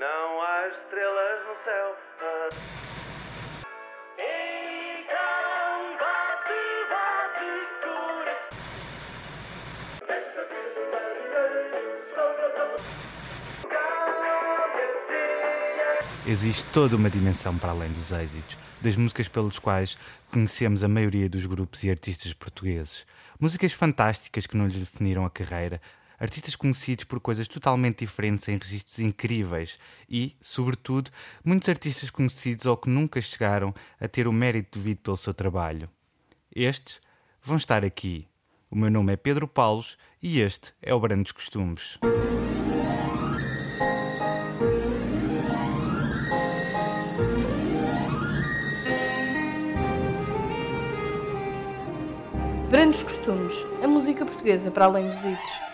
Não há estrelas no céu. Então bate, coração. Existe toda uma dimensão para além dos êxitos, das músicas pelos quais conhecemos a maioria dos grupos e artistas portugueses. Músicas fantásticas que não lhes definiram a carreira, artistas conhecidos por coisas totalmente diferentes em registros incríveis e, sobretudo, muitos artistas conhecidos ou que nunca chegaram a ter o mérito devido pelo seu trabalho. Estes vão estar aqui. O meu nome é Pedro Paulos e este é o Brandos Costumes. Brandos Costumes, a música portuguesa para além dos hits.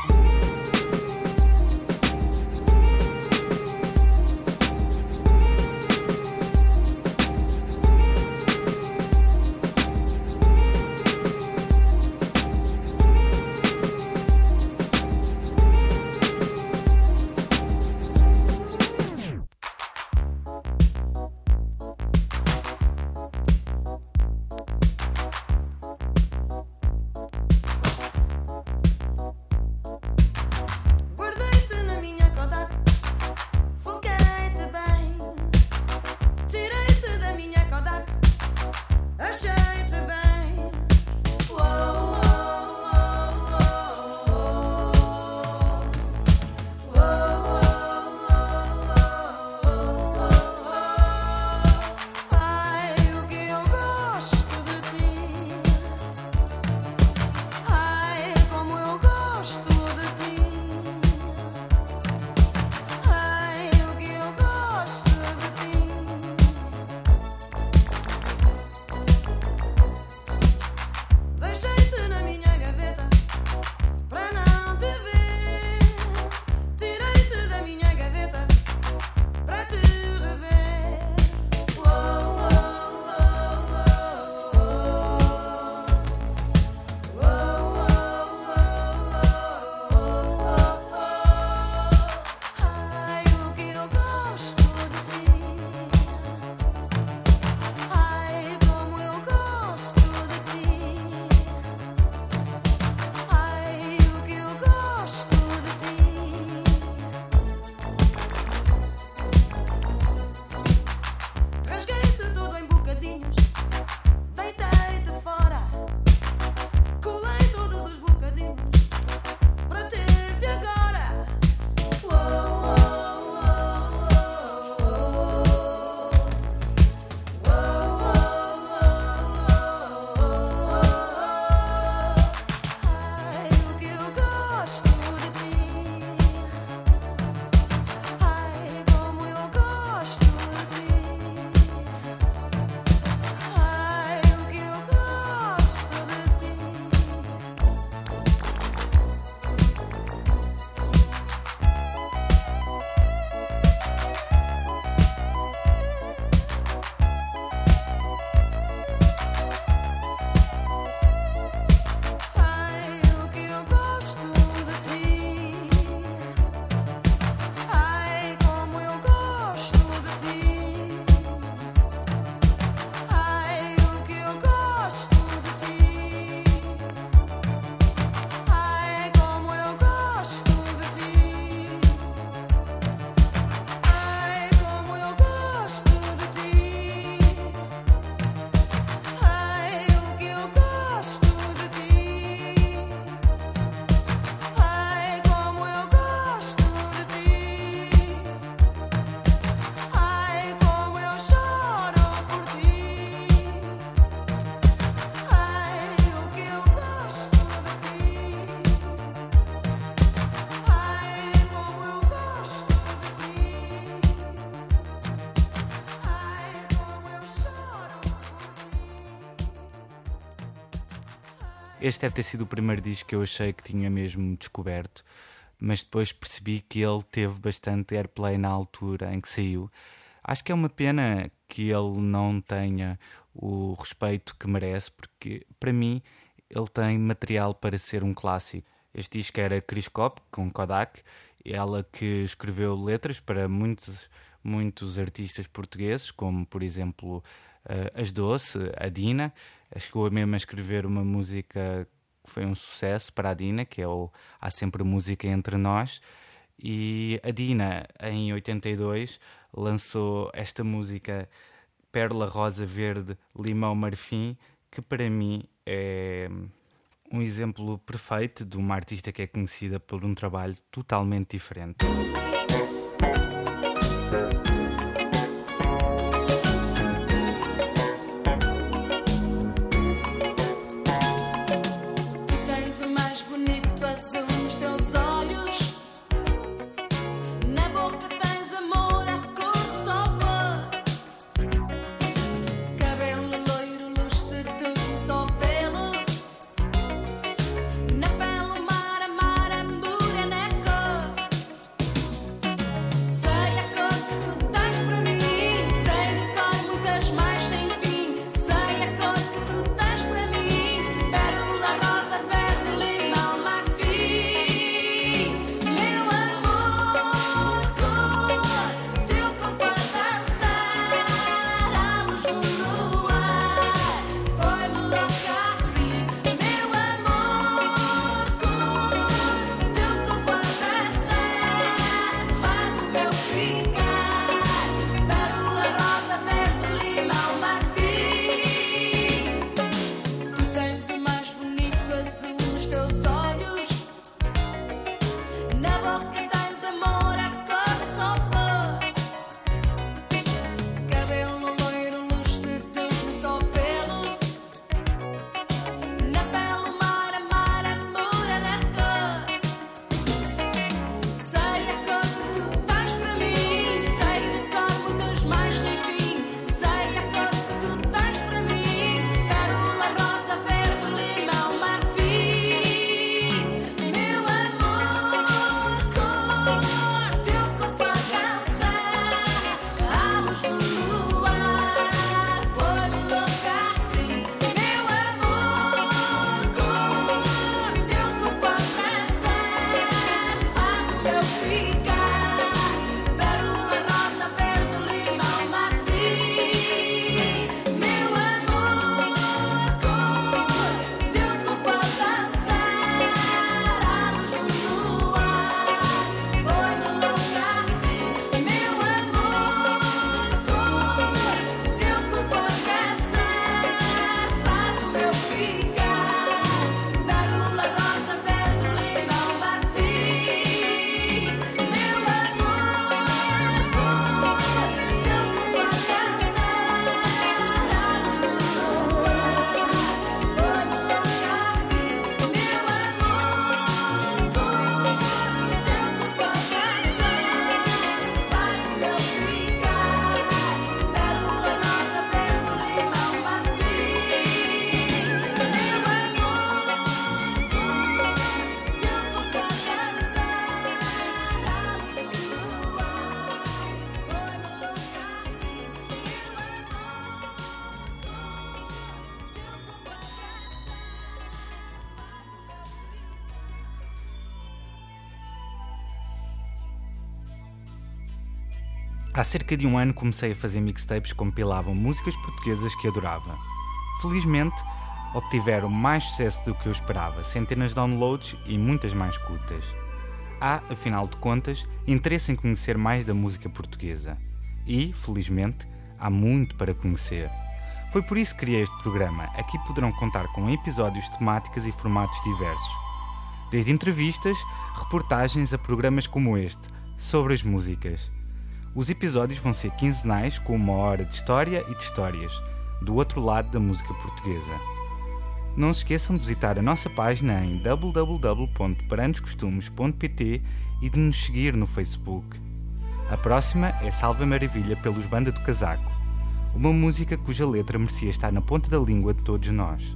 Este deve ter sido o primeiro disco que eu achei que tinha mesmo descoberto, mas depois percebi que ele teve bastante airplay na altura em que saiu. Acho que é uma pena que ele não tenha o respeito que merece, porque para mim ele tem material para ser um clássico. Este disco era Criscop, com Kodak, Ela que escreveu letras para muitos artistas portugueses, como por exemplo As Doce, a Dina. Chegou mesmo a escrever uma música que foi um sucesso para a Dina, que é o Há Sempre Música Entre Nós. E a Dina, em 82, lançou esta música Pérola, Rosa, Verde, Limão, Marfim, que para mim é um exemplo perfeito de uma artista que é conhecida por um trabalho totalmente diferente. Tu tens o mais bonito azul nos teus olhos, na boca tens amor à cor de sopa, cabelo loiro, luz seduz-me só vê-lo, na pele o mar, amor, na cor. Sei a cor que tu tens para mim, sei de cor muitas mais sem fim, sei a cor que tu tens para mim, pérola, rosa, verde, limão, marfim. Meu amor, cor, teu corpo a dançar à luz do luar, põe-me louca assim. Meu amor, cor, teu corpo a dançar faz o meu ficar, pérola, rosa, verde, limão, marfim. Tu tens o mais bonito azul nos teus olhos, na boca tens amor à cor de sopa, cabelo loiro, luz seduz-me só vê-lo, na pele o mar, amor, na cor. Sei a cor que tu tens para mim, sei de cor muitas mais sem fim, sei a cor que tu tens para mim, pérola, rosa, verde, limão, marfim. Meu amor, cor, teu corpo a dançar à luz do luar, põe-me louca assim. Meu amor, cor, teu corpo a dançar faz o meu ficar, pérola, rosa, verde, limão, marfim. Meu amor, cor, teu corpo a dançar à luz do luar, põe-me louca assim. Meu amor, cor, teu corpo a dançar faz o meu ficar, pérola, rosa, verde, limão, marfim. Meu amor, cor, teu corpo a dançar à luz do luar, põe-me louca assim. Meu amor, cor, teu corpo a dançar faz o meu ficar, pérola, rosa, verde, limão, marfim. Meu amor, cor, teu corpo a dançar à luz do luar, põe-me louca assim. Meu amor, cor, teu corpo a Há cerca de um ano comecei a fazer mixtapes que compilavam músicas portuguesas que adorava. Felizmente, obtiveram mais sucesso do que eu esperava, centenas de downloads e muitas mais escutas. Há, afinal de contas, interesse em conhecer mais da música portuguesa. E, felizmente, há muito para conhecer. Foi por isso que criei este programa. Aqui poderão contar com episódios, temáticas e formatos diversos. Desde entrevistas, reportagens a programas como este, sobre as músicas. Os episódios vão ser quinzenais, com 1 hora de história e de histórias, do outro lado da música portuguesa. Não se esqueçam de visitar a nossa página em www.parandoscostumes.pt e de nos seguir no Facebook. A próxima é Salve a Maravilha pelos Banda do Casaco, uma música cuja letra merecia estar na ponta da língua de todos nós.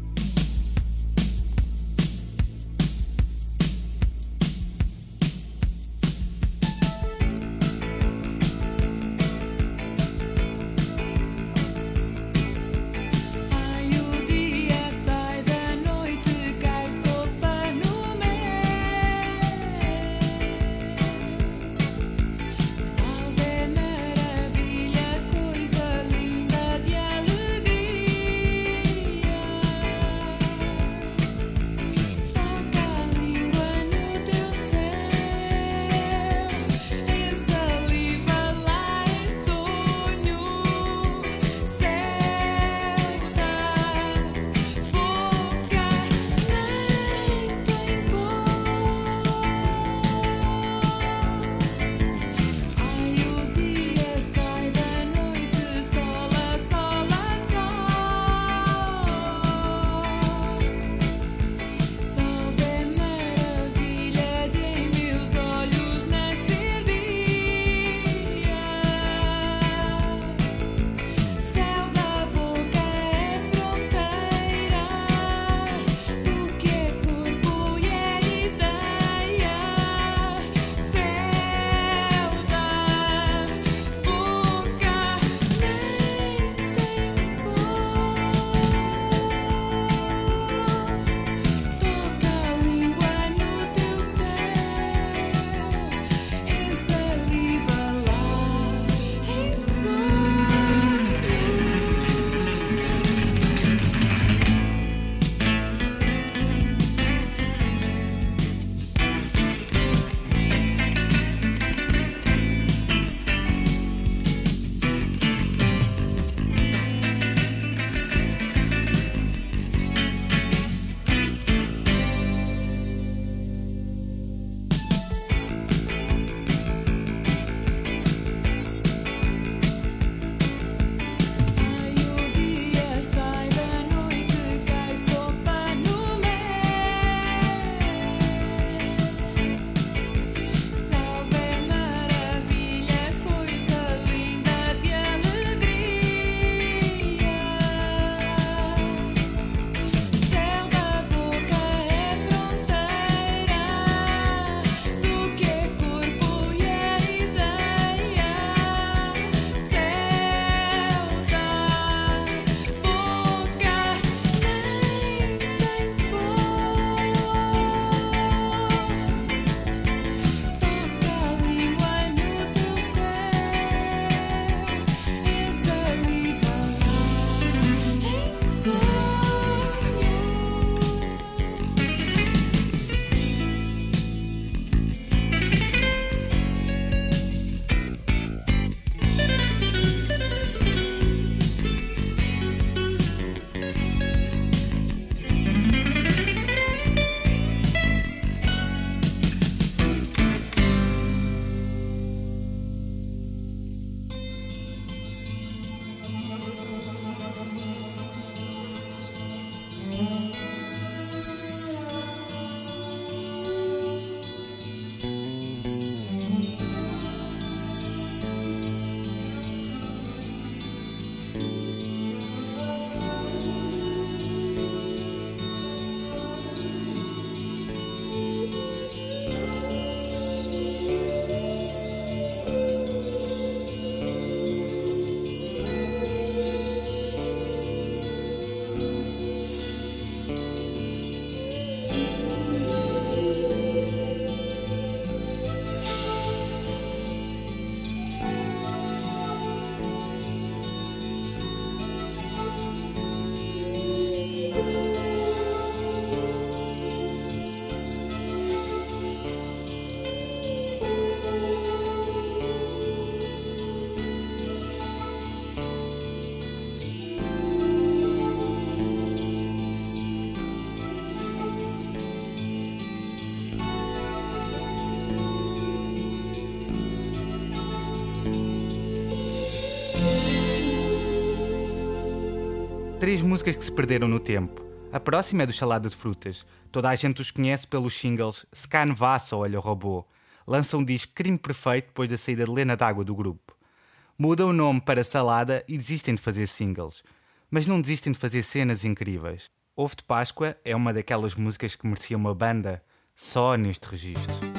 Ai, o dia sai da noite, cai sopa no mel. 3 músicas que se perderam no tempo. A próxima é do Salada de Frutas. Toda a gente os conhece pelos singles Scan Vassa ou Olha o Robô. Lançam um disco Crime Perfeito depois da saída de Lena D'Água do grupo. Mudam o nome para Salada e desistem de fazer singles. Mas não desistem de fazer cenas incríveis. Ovo de Páscoa é uma daquelas músicas que merecia uma banda só neste registro.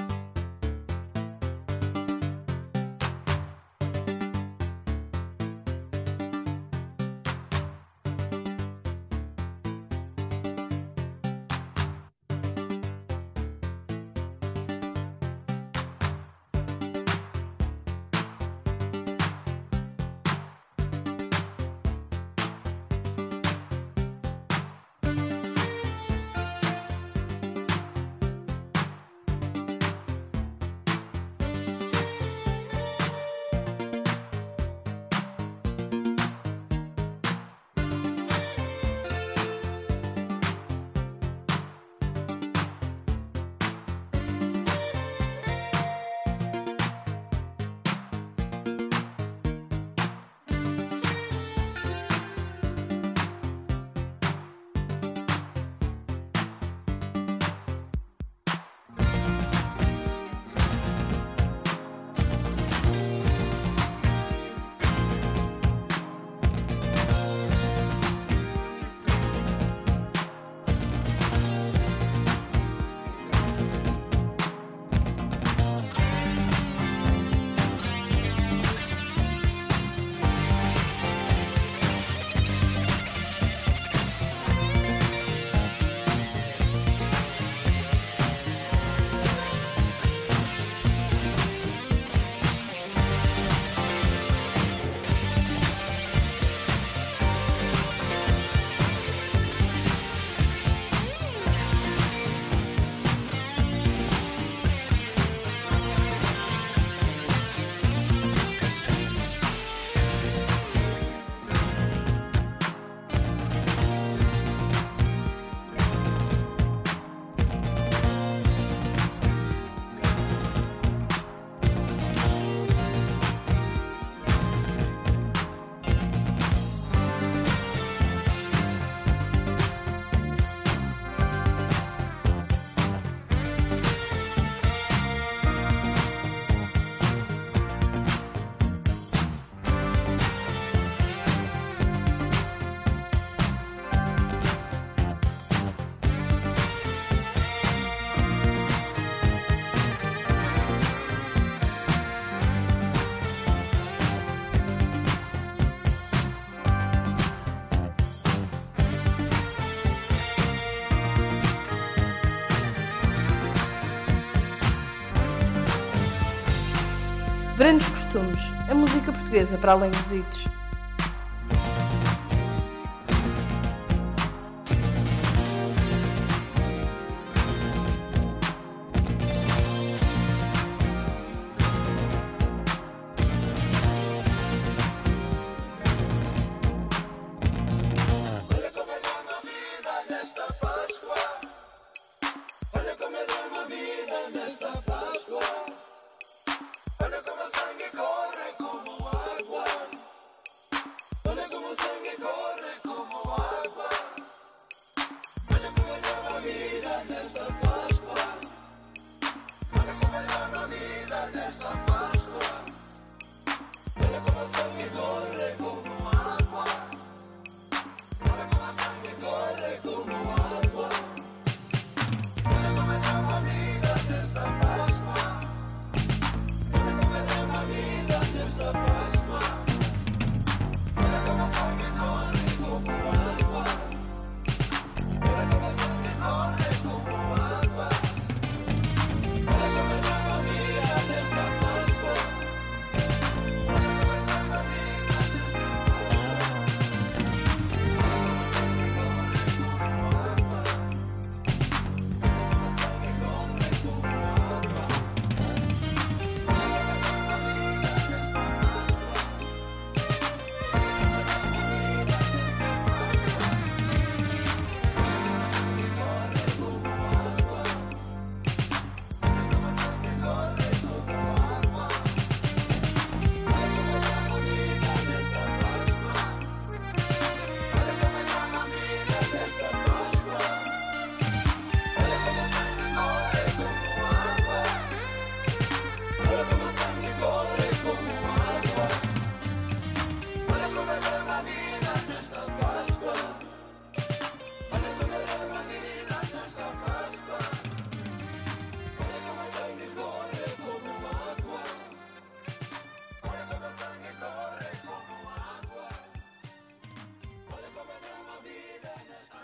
Grandes costumes. A música portuguesa para além dos hitos.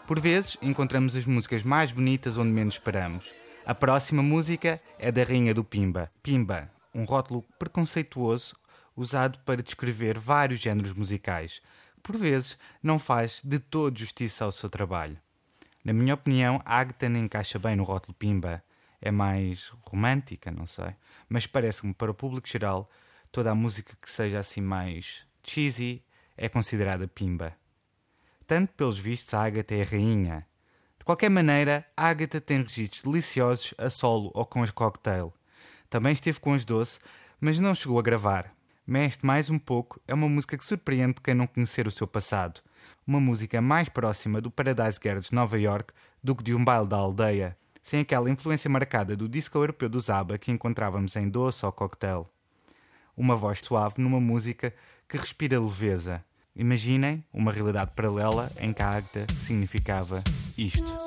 Por vezes, encontramos as músicas mais bonitas onde menos esperamos. A próxima música é da Rainha do Pimba. Pimba, um rótulo preconceituoso usado para descrever vários géneros musicais, que por vezes não faz de todo justiça ao seu trabalho. Na minha opinião, Ágata não encaixa bem no rótulo Pimba. É mais romântica, não sei. Mas parece-me, para o público geral, toda a música que seja assim mais cheesy é considerada Pimba. Tanto pelos vistos, a Ágata é a rainha. De qualquer maneira, a Ágata tem registros deliciosos a solo ou com as cocktail. Também esteve com as Doce, mas não chegou a gravar. Mexe mais um pouco, é uma música que surpreende quem não conhecer o seu passado. Uma música mais próxima do Paradise Girl de Nova York do que de um baile da aldeia, sem aquela influência marcada do disco europeu do ABBA que encontrávamos em Doce ou Cocktail. Uma voz suave numa música que respira leveza. Imaginem uma realidade paralela em que a Ágata significava isto.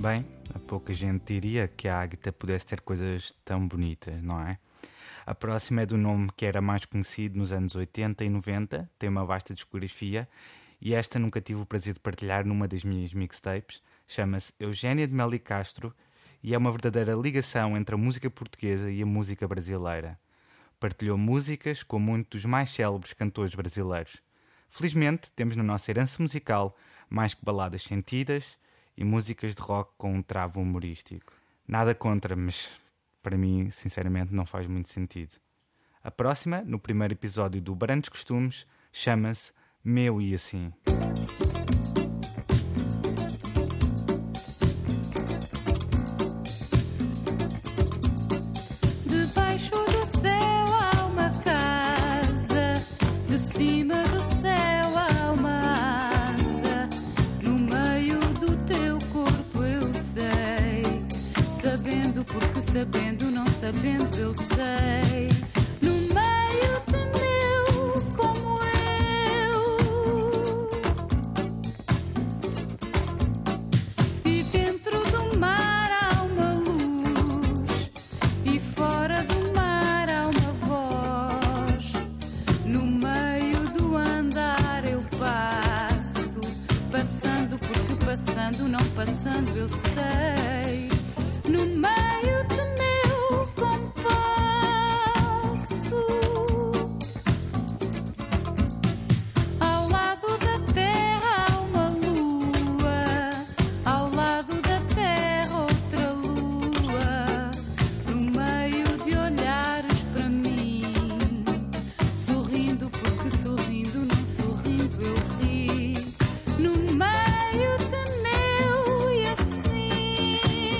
Bem, a pouca gente diria que a Ágata pudesse ter coisas tão bonitas, não é? A próxima é do nome que era mais conhecido nos anos 80 e 90, tem uma vasta discografia e esta nunca tive o prazer de partilhar numa das minhas mixtapes. Chama-se Eugénia de Melo Castro e é uma verdadeira ligação entre a música portuguesa e a música brasileira. Partilhou músicas com muitos dos mais célebres cantores brasileiros. Felizmente, temos na nossa herança musical mais que baladas sentidas e músicas de rock com um travo humorístico. Nada contra, mas para mim, sinceramente, não faz muito sentido. A próxima, no primeiro episódio do Brandos Costumes, chama-se Meu e Assim. Debaixo do céu há uma casa, de cima do céu há uma asa, no meio do teu corpo eu sei, sabendo porque sabendo, não sabendo eu sei, no meio de meu como eu, e dentro do mar há uma luz, e fora do mar há uma voz, no meio do andar eu passo, passando porque passando, não passando eu sei, no meio de meu compasso, ao lado da terra há uma lua, ao lado da terra outra lua, no meio de olhares para mim, sorrindo porque sorrindo, não sorrindo eu ri, no meio de meu e assim,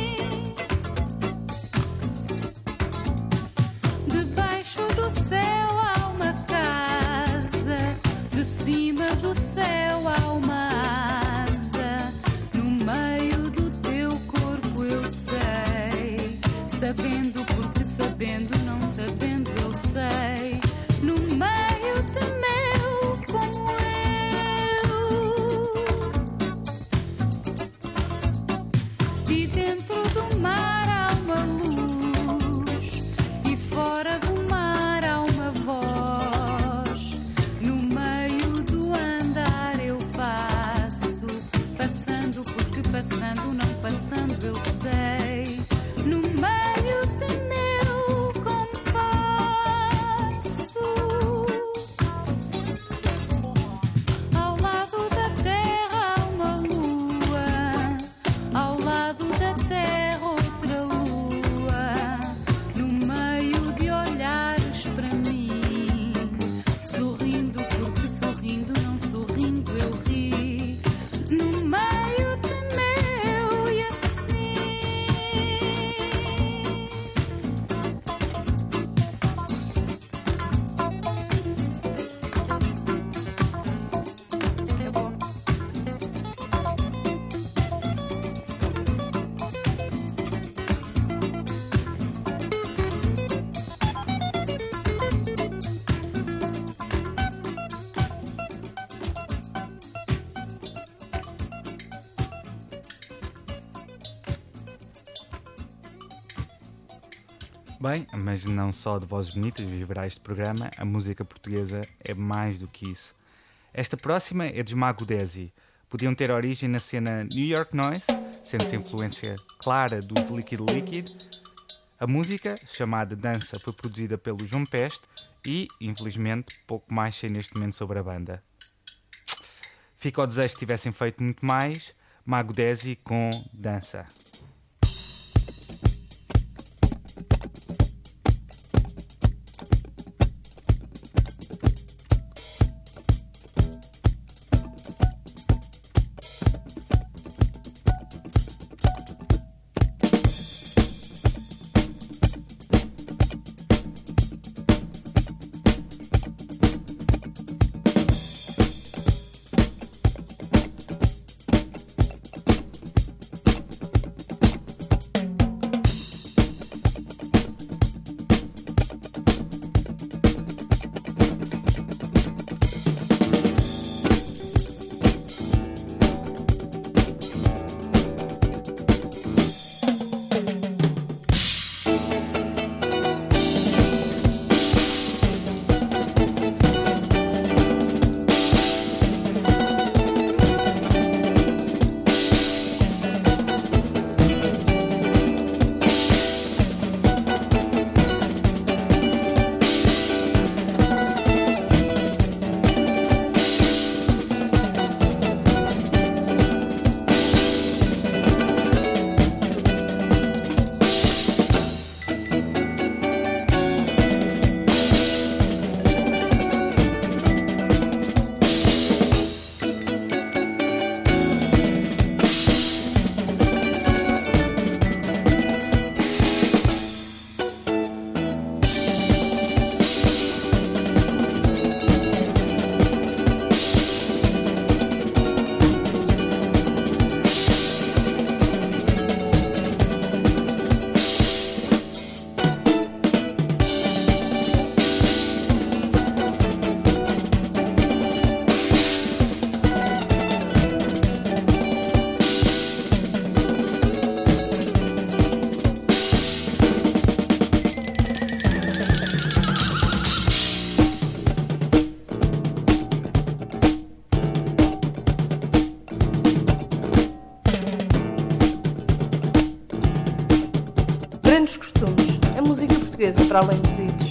debaixo do céu há uma casa, de cima do céu há uma asa, no meio do teu corpo eu sei, sabendo porque sabendo, não sabendo eu sei, no meio de meu como eu, e dentro do mar há uma luz, e fora do mar há uma voz, no meio do andar eu passo, passando porque passando, não passando eu sei, no meio de meu compasso, ao lado da terra há uma lua, ao lado da terra outra lua, no meio de olhares para mim, sorrindo porque sorrindo, não sorrindo eu ri, no meio de meu e assim. Bem, mas não só de vozes bonitas viverá este programa, a música portuguesa é mais do que isso. Esta próxima é de Mago Desi. Podiam ter origem na cena New York Noise, sendo-se influência clara dos Liquid Liquid. A música, chamada Dança, foi produzida pelo João Peste e, infelizmente, pouco mais sei neste momento sobre a banda. Fica ao desejo que tivessem feito muito mais. Mago Desi com Dança. portuguesa para além dos hits.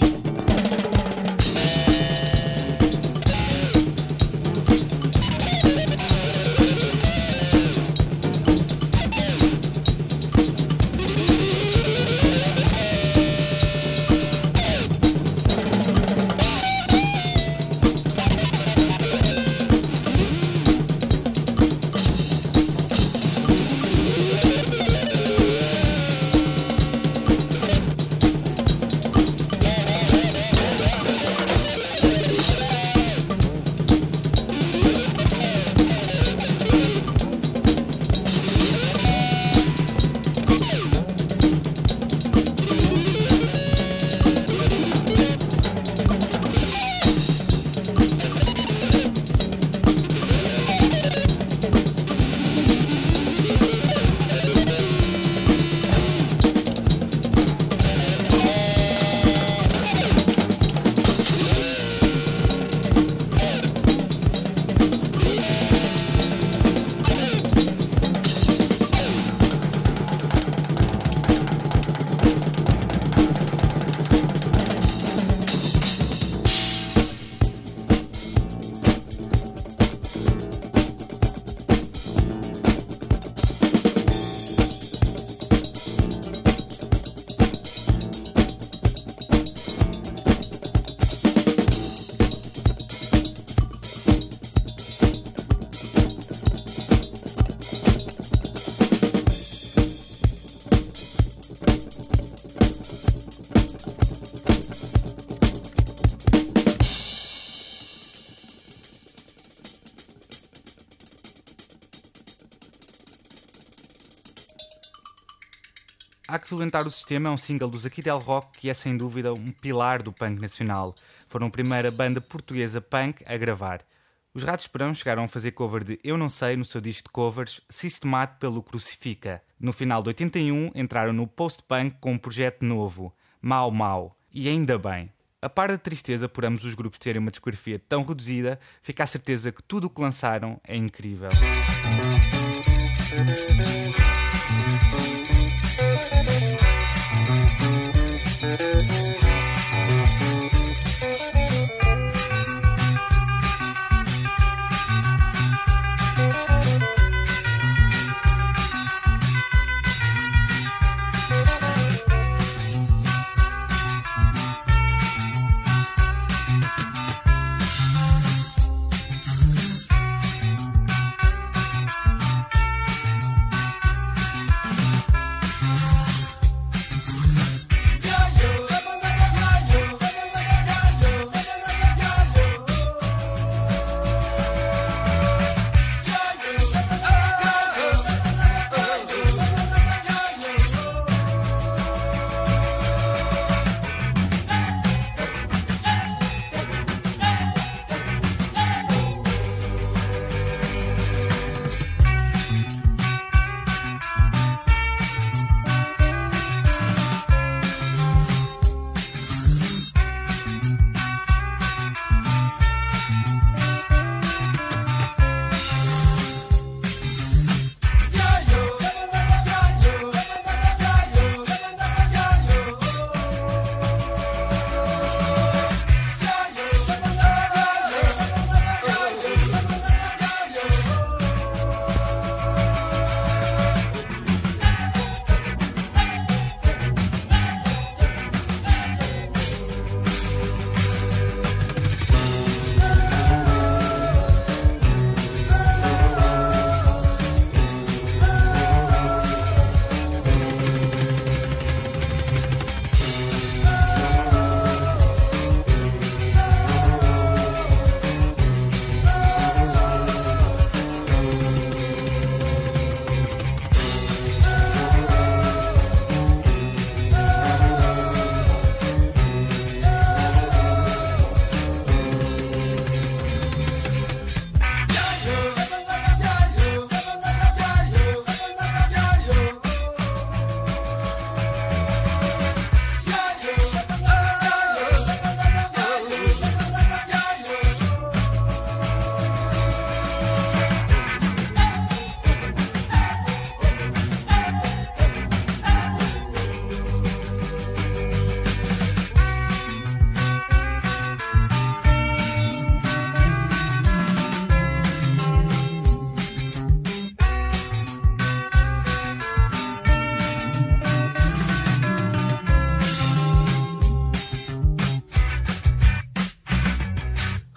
Há que Violentar o Sistema é um single dos Aqui Del Rock que é sem dúvida um pilar do punk nacional. Foram a primeira banda portuguesa punk a gravar. Os Ratos de Porão chegaram a fazer cover de Eu Não Sei no seu disco de covers Sistemado pelo Crucifica. No final de 81 entraram no post-punk com um projeto novo, Mau Mau. E ainda bem. A par da tristeza por ambos os grupos terem uma discografia tão reduzida, fica a certeza que tudo o que lançaram é incrível.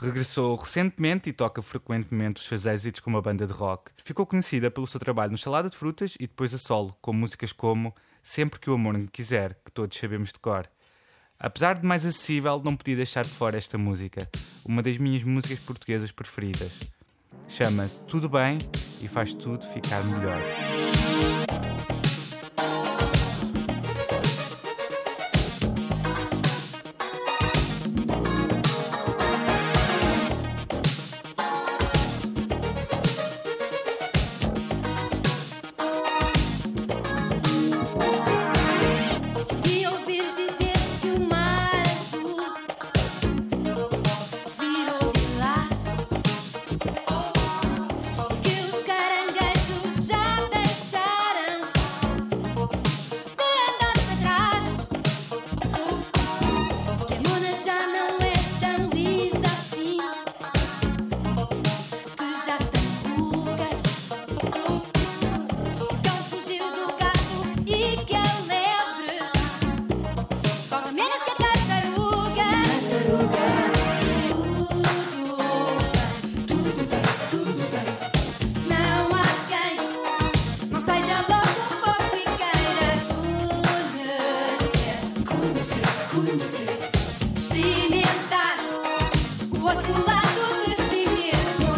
Regressou recentemente e toca frequentemente os seus êxitos com uma banda de rock. Ficou conhecida pelo seu trabalho no Salada de Frutas e depois a solo, com músicas como Sempre que o Amor Me Quiser, que todos sabemos de cor. Apesar de mais acessível, não podia deixar de fora esta música, uma das minhas músicas portuguesas preferidas. Chama-se Tudo Bem e faz tudo ficar melhor. Se ouvires dizer que o mar azul virou vilaço, que os caranguejos já deixaram de andar para trás, que a mona já não é tão lisa assim, que já tem rugas, que o cão fugiu do gato e que a lebre corre menos que a tartaruga. Não há quem não seja louco por e queira conhecer, experimentar o outro lado de si mesmo.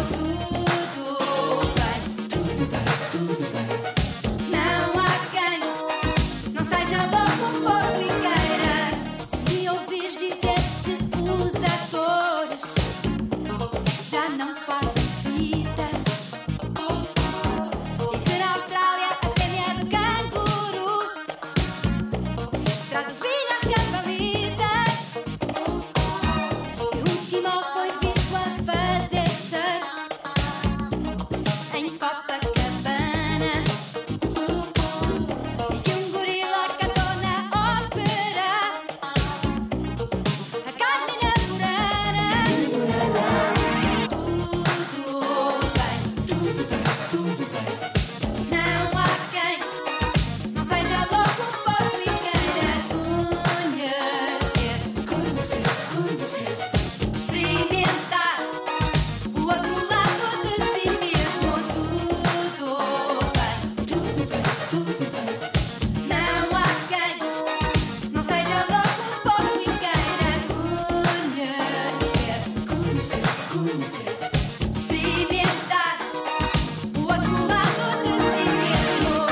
Tudo bem. Não há quem não seja louco por e queira. Se me ouvires dizer que os atores já não fazem fitas e que na Austrália a fêmea do canguru traz o filho às cavalitas, e um esquimó foi visto a fazer surf em Copacabana, e que um gorila cantou na ópera a Carmina Burana. Tudo bem. Não há quem não seja louco por e queira conhecer, experimentar o outro lado de si mesmo. Tudo bem. Não há quem não seja louco por e queira conhecer, experimentar o outro lado de si mesmo.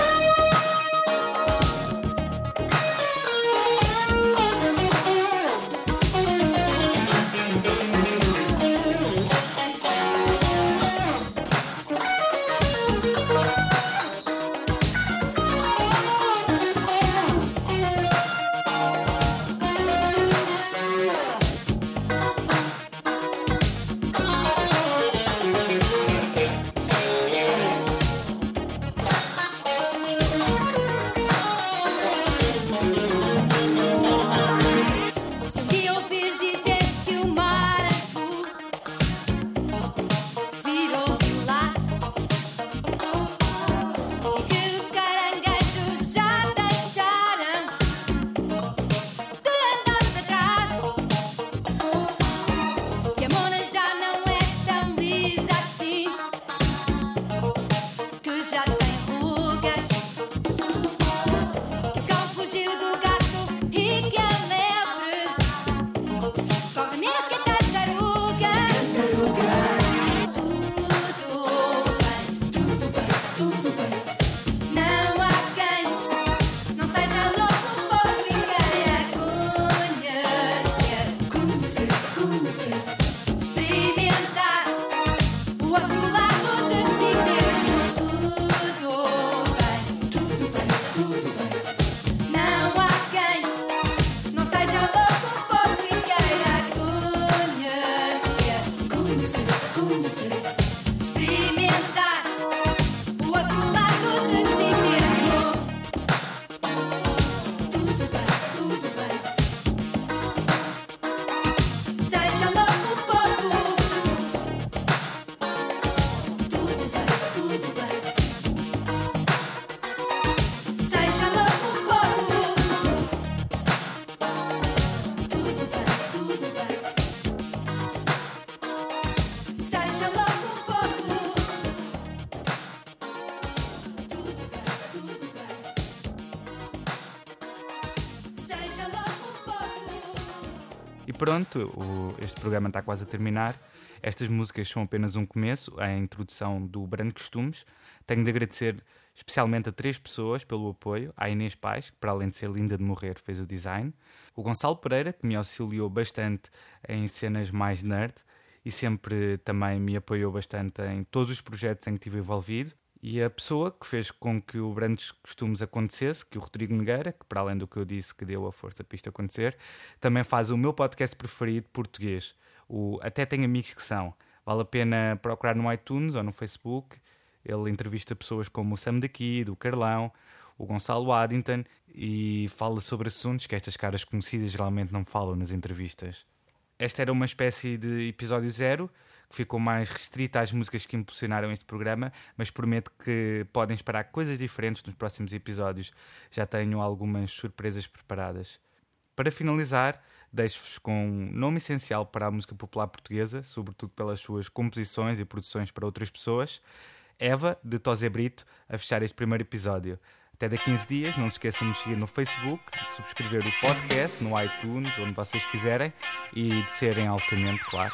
Se um dia ouvires dizer que o mar azul virou vilaço e que os caranguejos já deixaram de andar para trás, que a mona já não é tão lisa assim, que já tem rugas, que o cão fugiu do gato e que a lebre corre menos que a tartaruga. Tudo bem. Não há quem não seja louco por e queira conhecer, experimentar o outro lado de si mesmo. Tudo bem. Não há quem não seja louco por e queira conhecer, experimentar o outro lado de si mesmo. Tudo bem. Seja louco E pronto, este programa está quase a terminar. Estas músicas são apenas um começo, a introdução do Brandos Costumes. Tenho de agradecer especialmente a 3 pessoas pelo apoio. A Inês Pais, que para além de ser linda de morrer, fez o design. O Gonçalo Pereira, que me auxiliou bastante em cenas mais nerd e sempre também me apoiou bastante em todos os projetos em que estive envolvido. E a pessoa que fez com que o Brandos Costumes acontecesse, que o Rodrigo Nogueira, que para além do que eu disse que deu a força para isto acontecer, também faz o meu podcast preferido português. Até Tenho Amigos que São. Vale a pena procurar no iTunes ou no Facebook. Ele entrevista pessoas como o Sam daqui, do Carlão, o Gonçalo Addington e fala sobre assuntos que estas caras conhecidas geralmente não falam nas entrevistas. Esta era uma espécie de episódio 0, que ficou mais restrita às músicas que impulsionaram este programa, mas prometo que podem esperar coisas diferentes nos próximos episódios. Já tenho algumas surpresas preparadas. Para finalizar, deixo-vos com um nome essencial para a música popular portuguesa, sobretudo pelas suas composições e produções para outras pessoas. Eva, de Tosé Brito, a fechar este primeiro episódio. Até daqui a 15 dias, não se esqueçam de nos seguir no Facebook, de subscrever o podcast no iTunes, onde vocês quiserem, e de serem altamente, claro.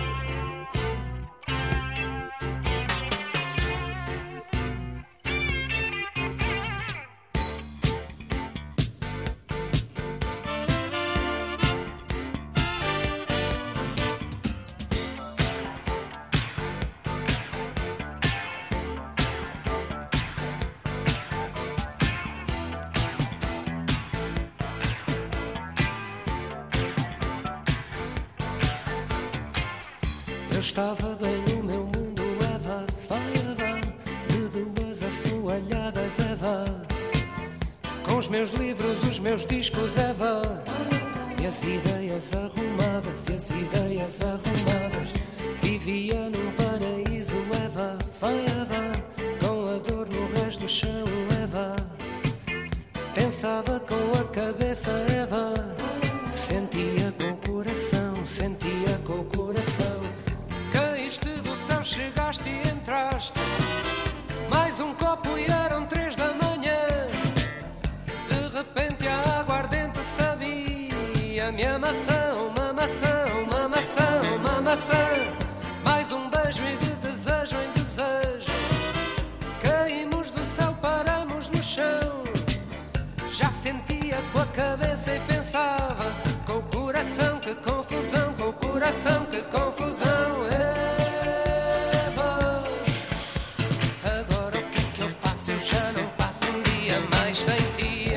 Eu estava bem no meu mundo, Eva, vai Eva, de 2 assoalhadas, Eva, com os meus livros, os meus discos, Eva, e as ideias arrumadas, vivia num paraíso, Eva, vai Eva, com a dor no resto do chão, Eva, pensava com a cabeça, Eva, sentia com o coração, caíste do céu, chegaste e entraste. Mais um copo e eram 3 da manhã. De repente a aguardente sabia. Me amação, uma maçã. Mais um beijo e de desejo em desejo. Caímos do céu, paramos no chão. Já sentia com a cabeça e pensava. Com o coração, que confusão, com o coração, que confusão. Eva, agora o que é que eu faço? Eu já não passo um dia mais sem ti.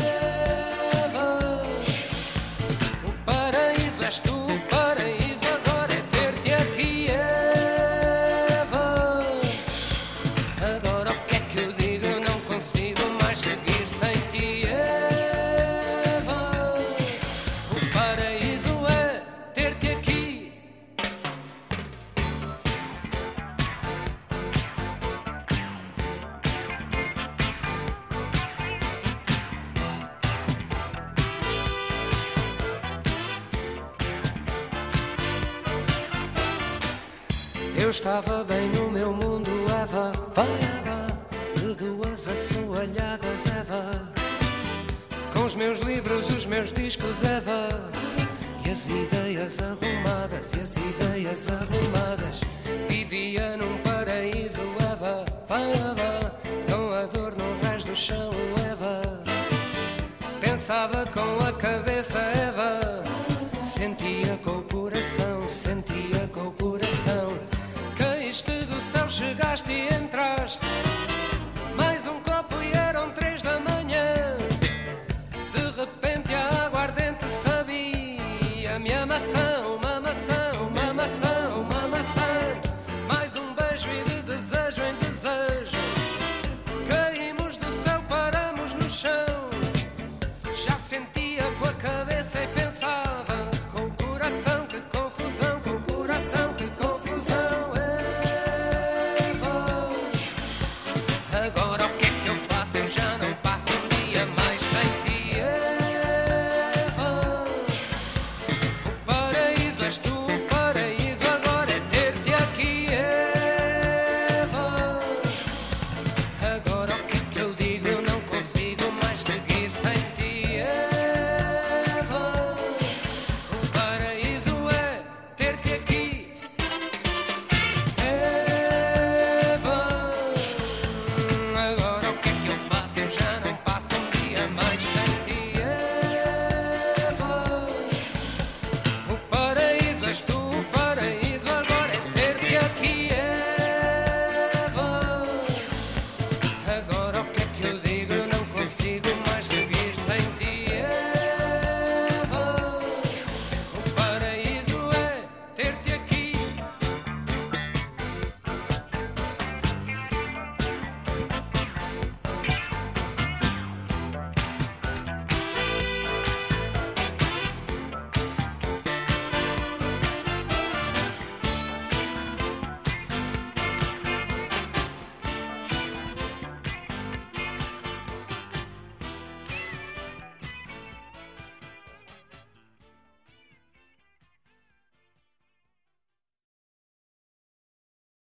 Eva, o paraíso és tu, o paraíso agora é ter-te aqui. Eva, agora o que é que eu digo? Eu não consigo mais seguir sem ti. Eva, o paraíso é ter-te aqui. Eu estava bem no meu mundo, Eva, vai Eva, de 2 assoalhadas, Eva, com os meus livros, os meus discos, Eva, e as ideias arrumadas, vivia num paraíso, Eva, vai Eva, com a dor no resto do chão, Eva, pensava com a cabeça, Eva, sentia com o coração, caíste do céu, chegaste e entraste. Mais um copo e eram 3 da manhã. De repente a aguardente sabia. Me amação,